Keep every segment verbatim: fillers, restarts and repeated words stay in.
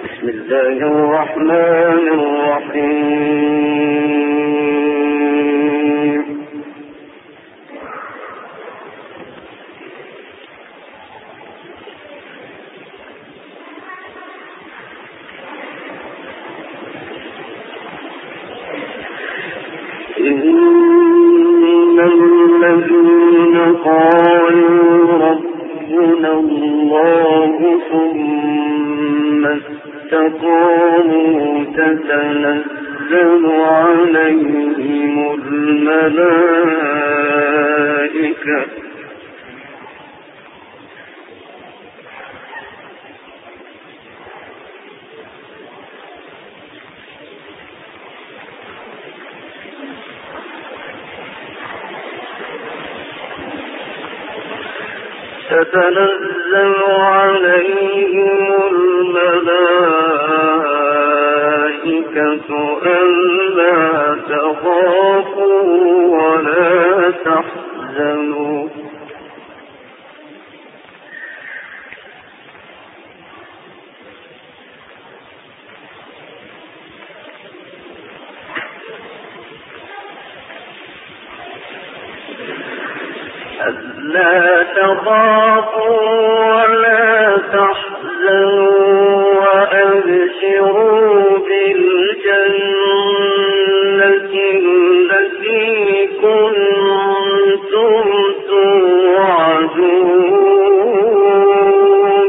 بسم الله الرحمن الرحيم. إن الذين قالوا ربنا الله ثم استقاموا تتنزل عليهم الملائكة تتنزل عليهم الملائكة ألا تخافوا ولا تحزنوا ألا تخافوا ولا تحزنوا وأبشروا بالجنة التي كنتم توعدون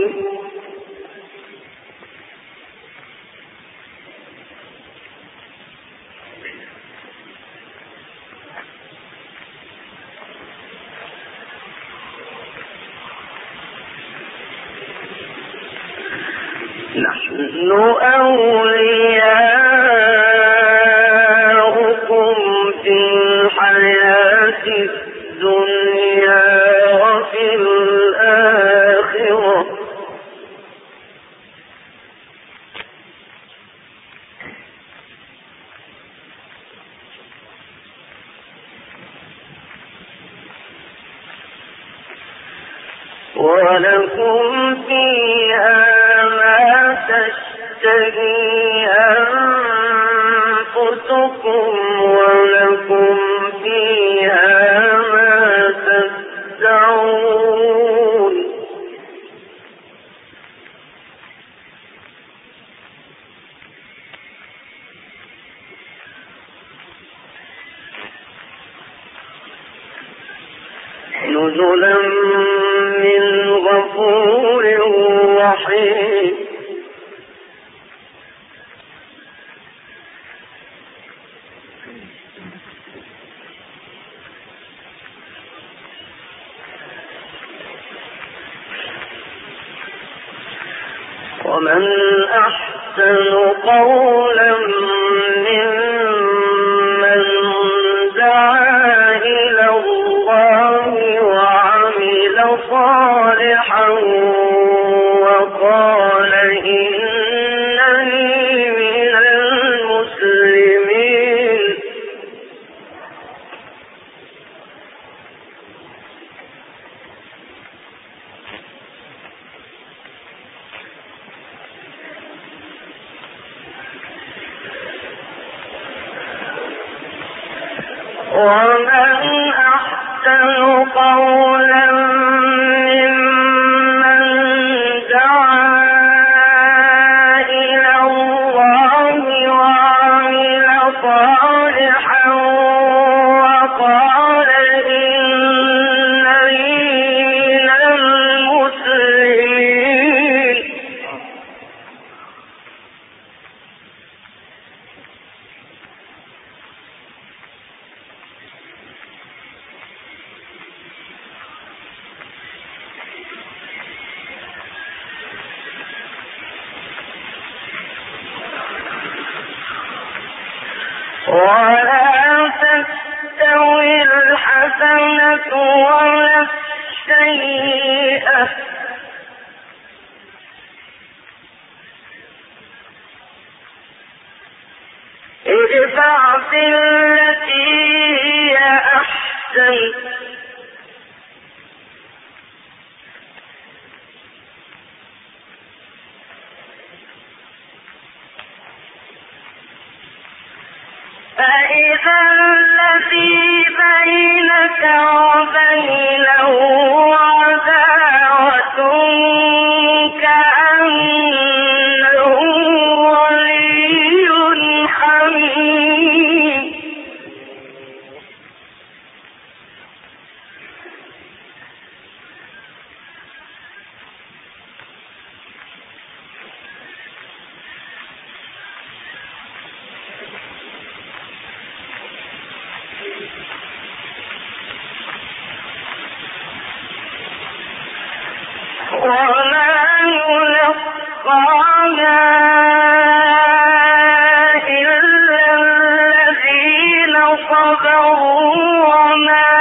نحن أولياؤكم في الحياة الدنيا وفي الآخرة ولكم فيها تشتهي أنفسكم ولكم فيها ما تدعون نزلا من غفور رحيم. ومن أحسن قولا ممن دعا إلى الله وعمل صالحا وقال إنني من المسلمين. ومن أحسن قولا ممن دعا إلى الله وعمل صالحا وقال إنني من المسلمين. ولا تستوي الحسنة ولا السيئة ادفع بالتي هي أحسن فإذا الذي بينك وبينه عداوة كأنه ولي حميم وما يلقاها إلا الذين صبروا وما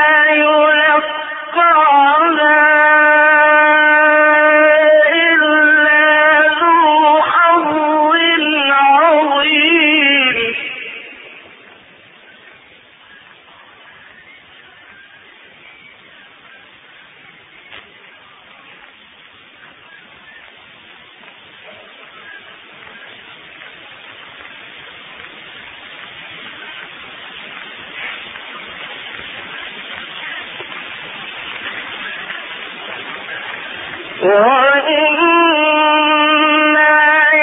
يلقاها إلا ذو حظ عظيم وإما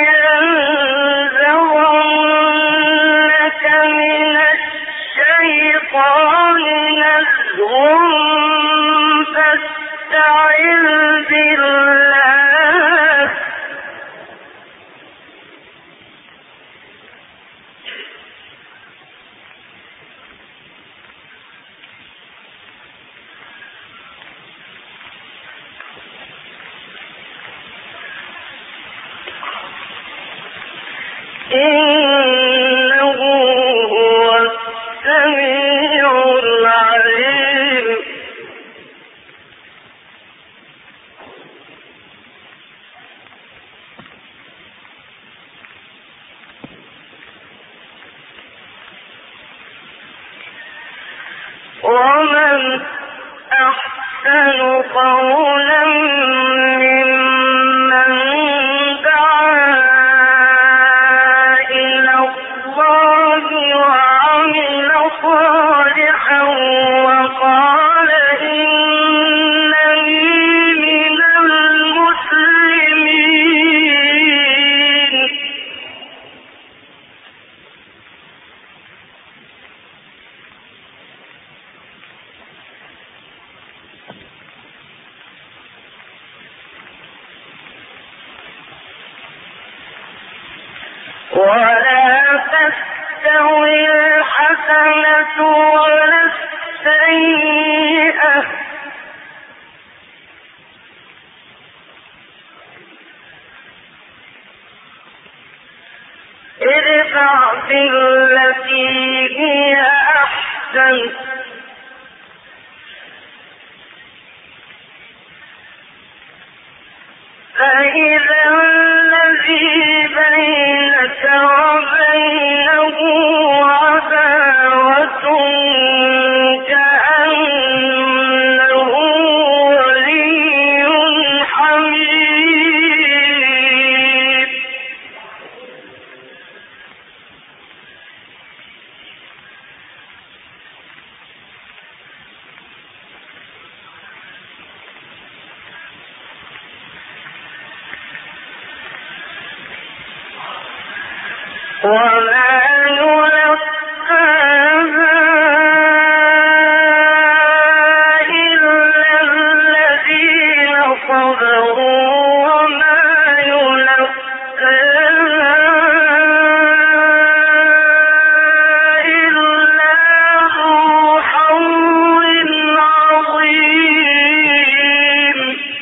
ينزغنك من الشيطان نزغ فاستعذ بالله إنه هو السميع العليم ومن أحسن قولا ممن دعا إلى الله وعمل صالحا وقال إنني من المسلمين ولا تستوي الحسنة ولا السيئة ادفع بالتي هي أحسن فإذا الذي بينك وبينه عداوة كأنه ولي حميم وما يلقاها إلا الذين صبروا وما يلقاها إلا ذو حظ عظيم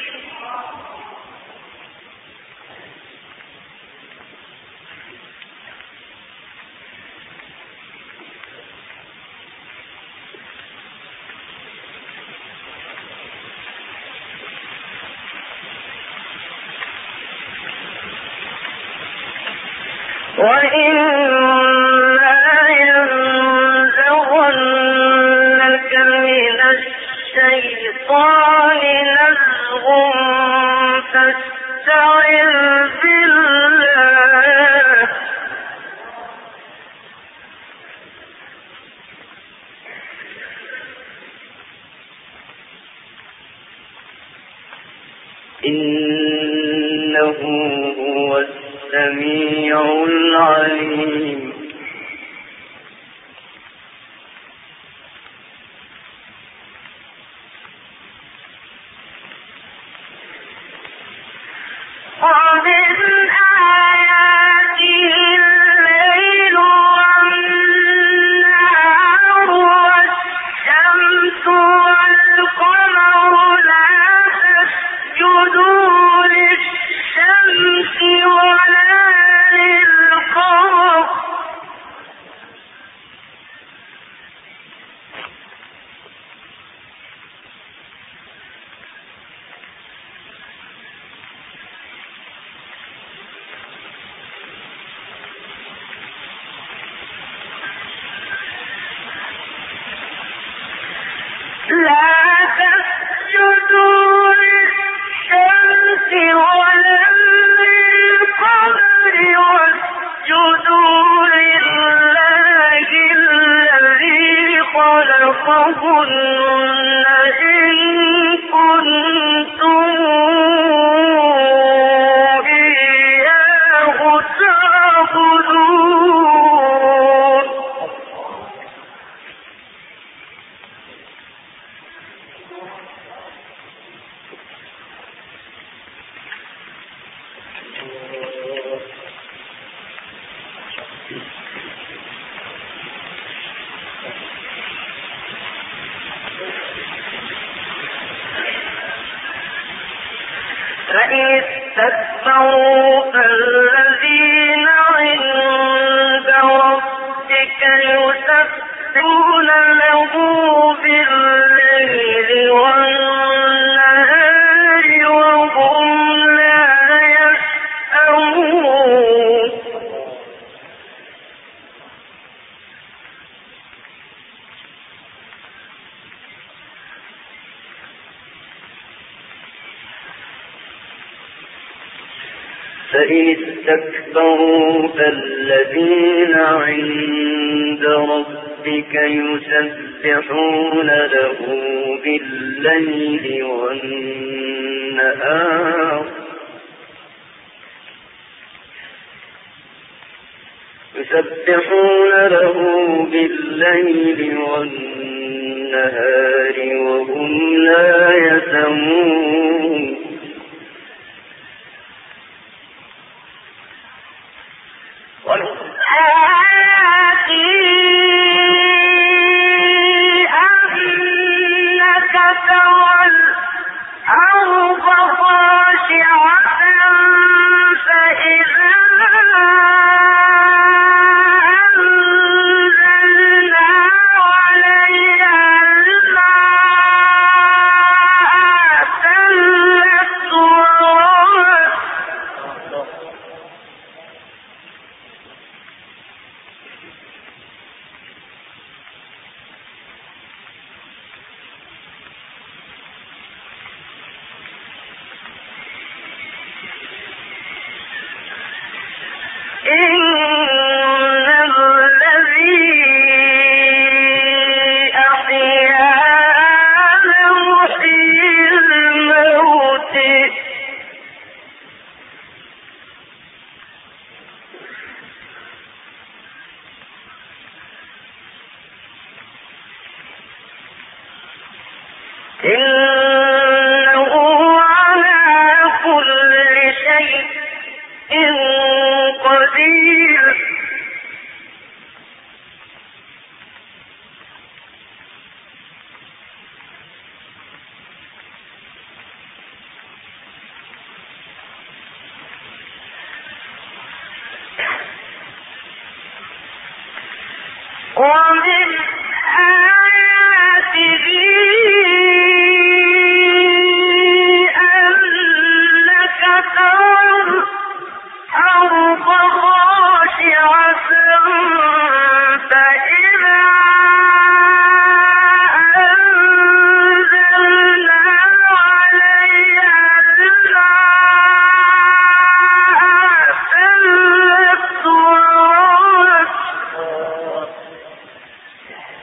وإما ينزغنك من الشيطان نزغ فاستعذ بالله السميع العليم. فإن استكبروا فالذين عند ربك يسبحون له بالليل والنهار وهم لا يسأمون. فإن استكبروا فالذين عند ربك يسبحون له بالليل والنهار يسبحون له بالليل والنهار وهم لا يسأمون. إنه على كل شيء قدير. ومن آياته أنك ترى الأرض خاشعة فإذا أنزلنا عليها الماء اهتزت وربت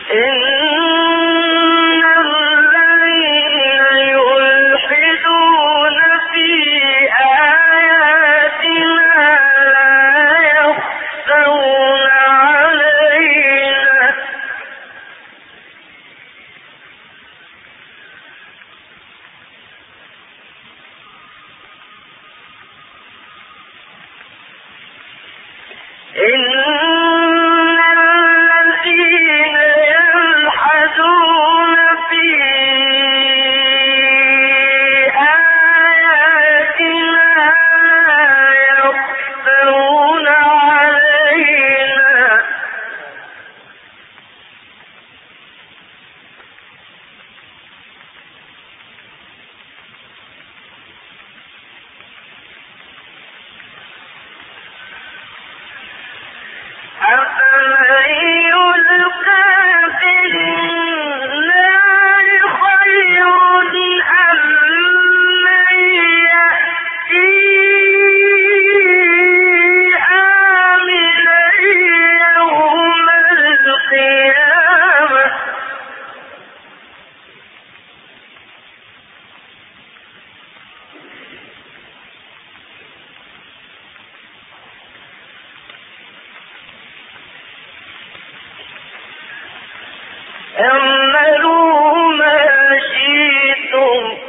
اعملوا ما شئتم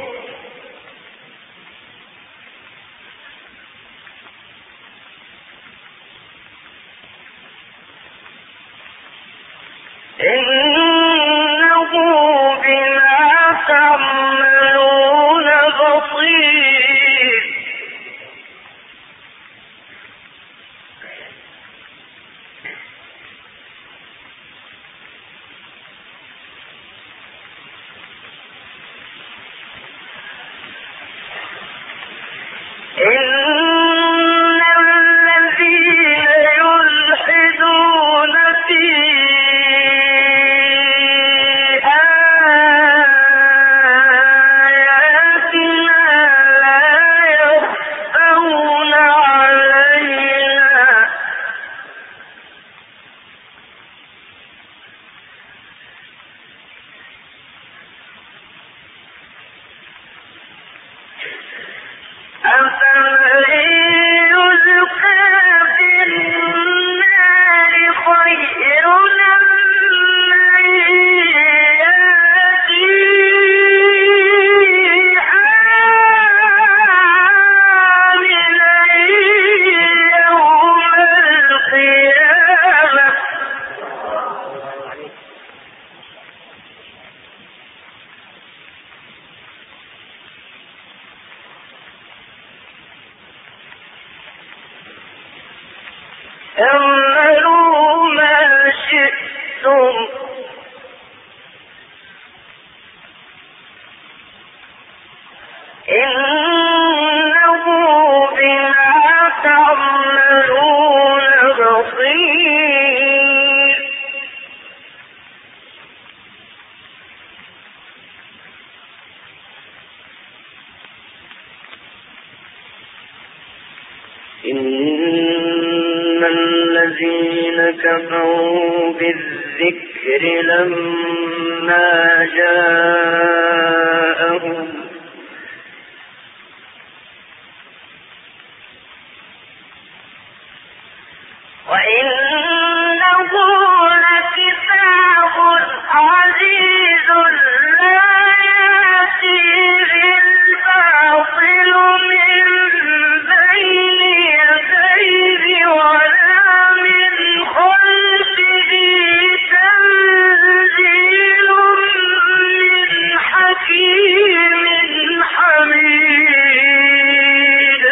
إنه بما تعملون بصير. إن الذين يلحدون في اعملوا ما شئتم إنه بما تعملون بصير. إن الذين كفروا بالذكر لما جاءهم وإنه لكتاب عزيز لا يأتيه الباطل من بين يديه ولا من خلفه تنزيل من حكيم حميد.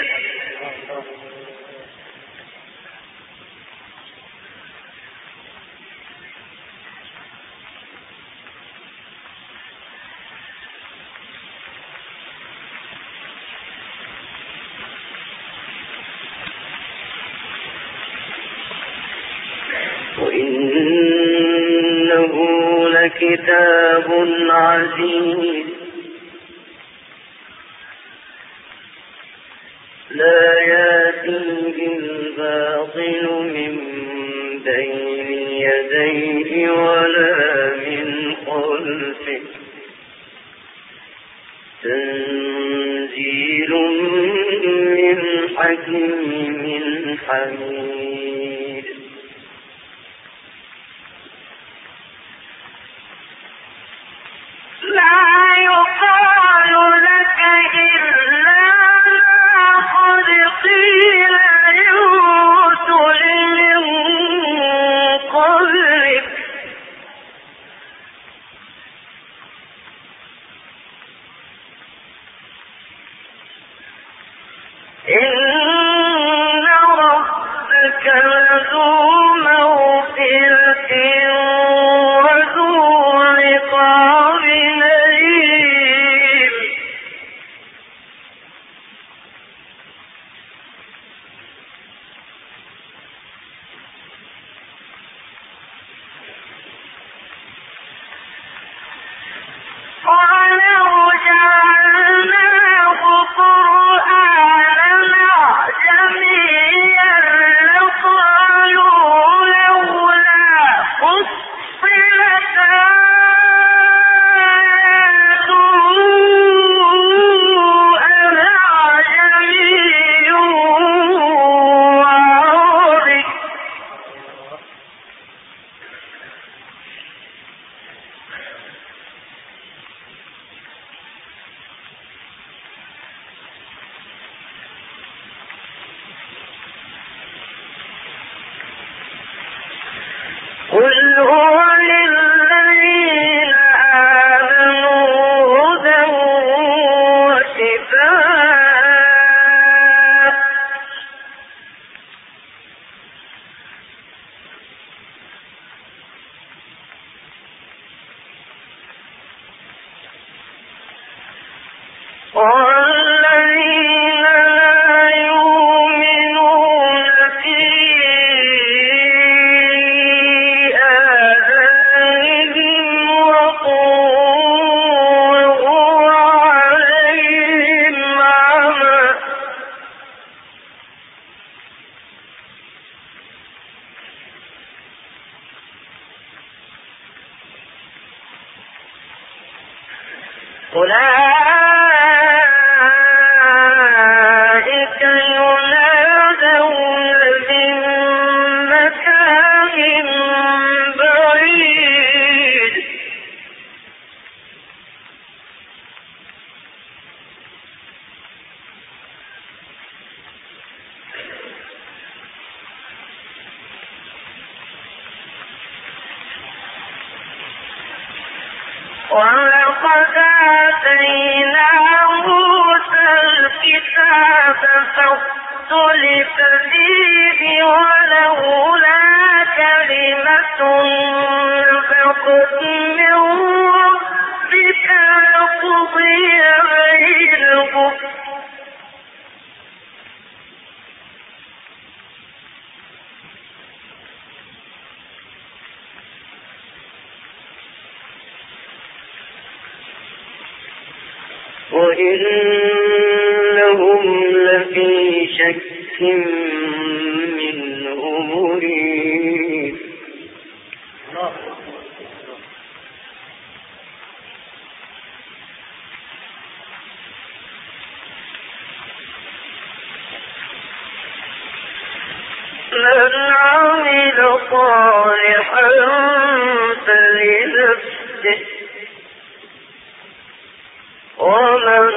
وإنه لكتاب عزيز لا يأتيه الباطل من بين يديه ولا من ربك تنزيل من حكيم حميد. لا يقال لك إلا ما قد قيل للرسل من قبلك إن ربك لذو مغفرة وذو عقاب أليم. ولو جعلناه قرآنا أعجميا لقالوا لولا فصلت آياته أعجمي وعربي. قل هو للذين آمنوا هدى وشفاء والذين لا يؤمنون في آذانهم وقر وهو عليهم عمى أولئك ينادون من مكان بعيد ولقد آتينا موسى الكتاب فاختلف فيه ولولا كلمة سبقت من ربك لقضي بينهم وإنهم لفي شك منه مريب. من عمل صالحا فلنفسه ومن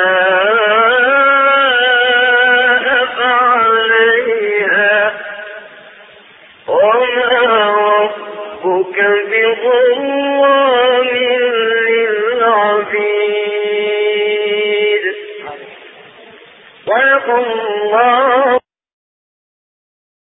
أساء فعليها وما ربك بظلام للعبيد. صدق الله.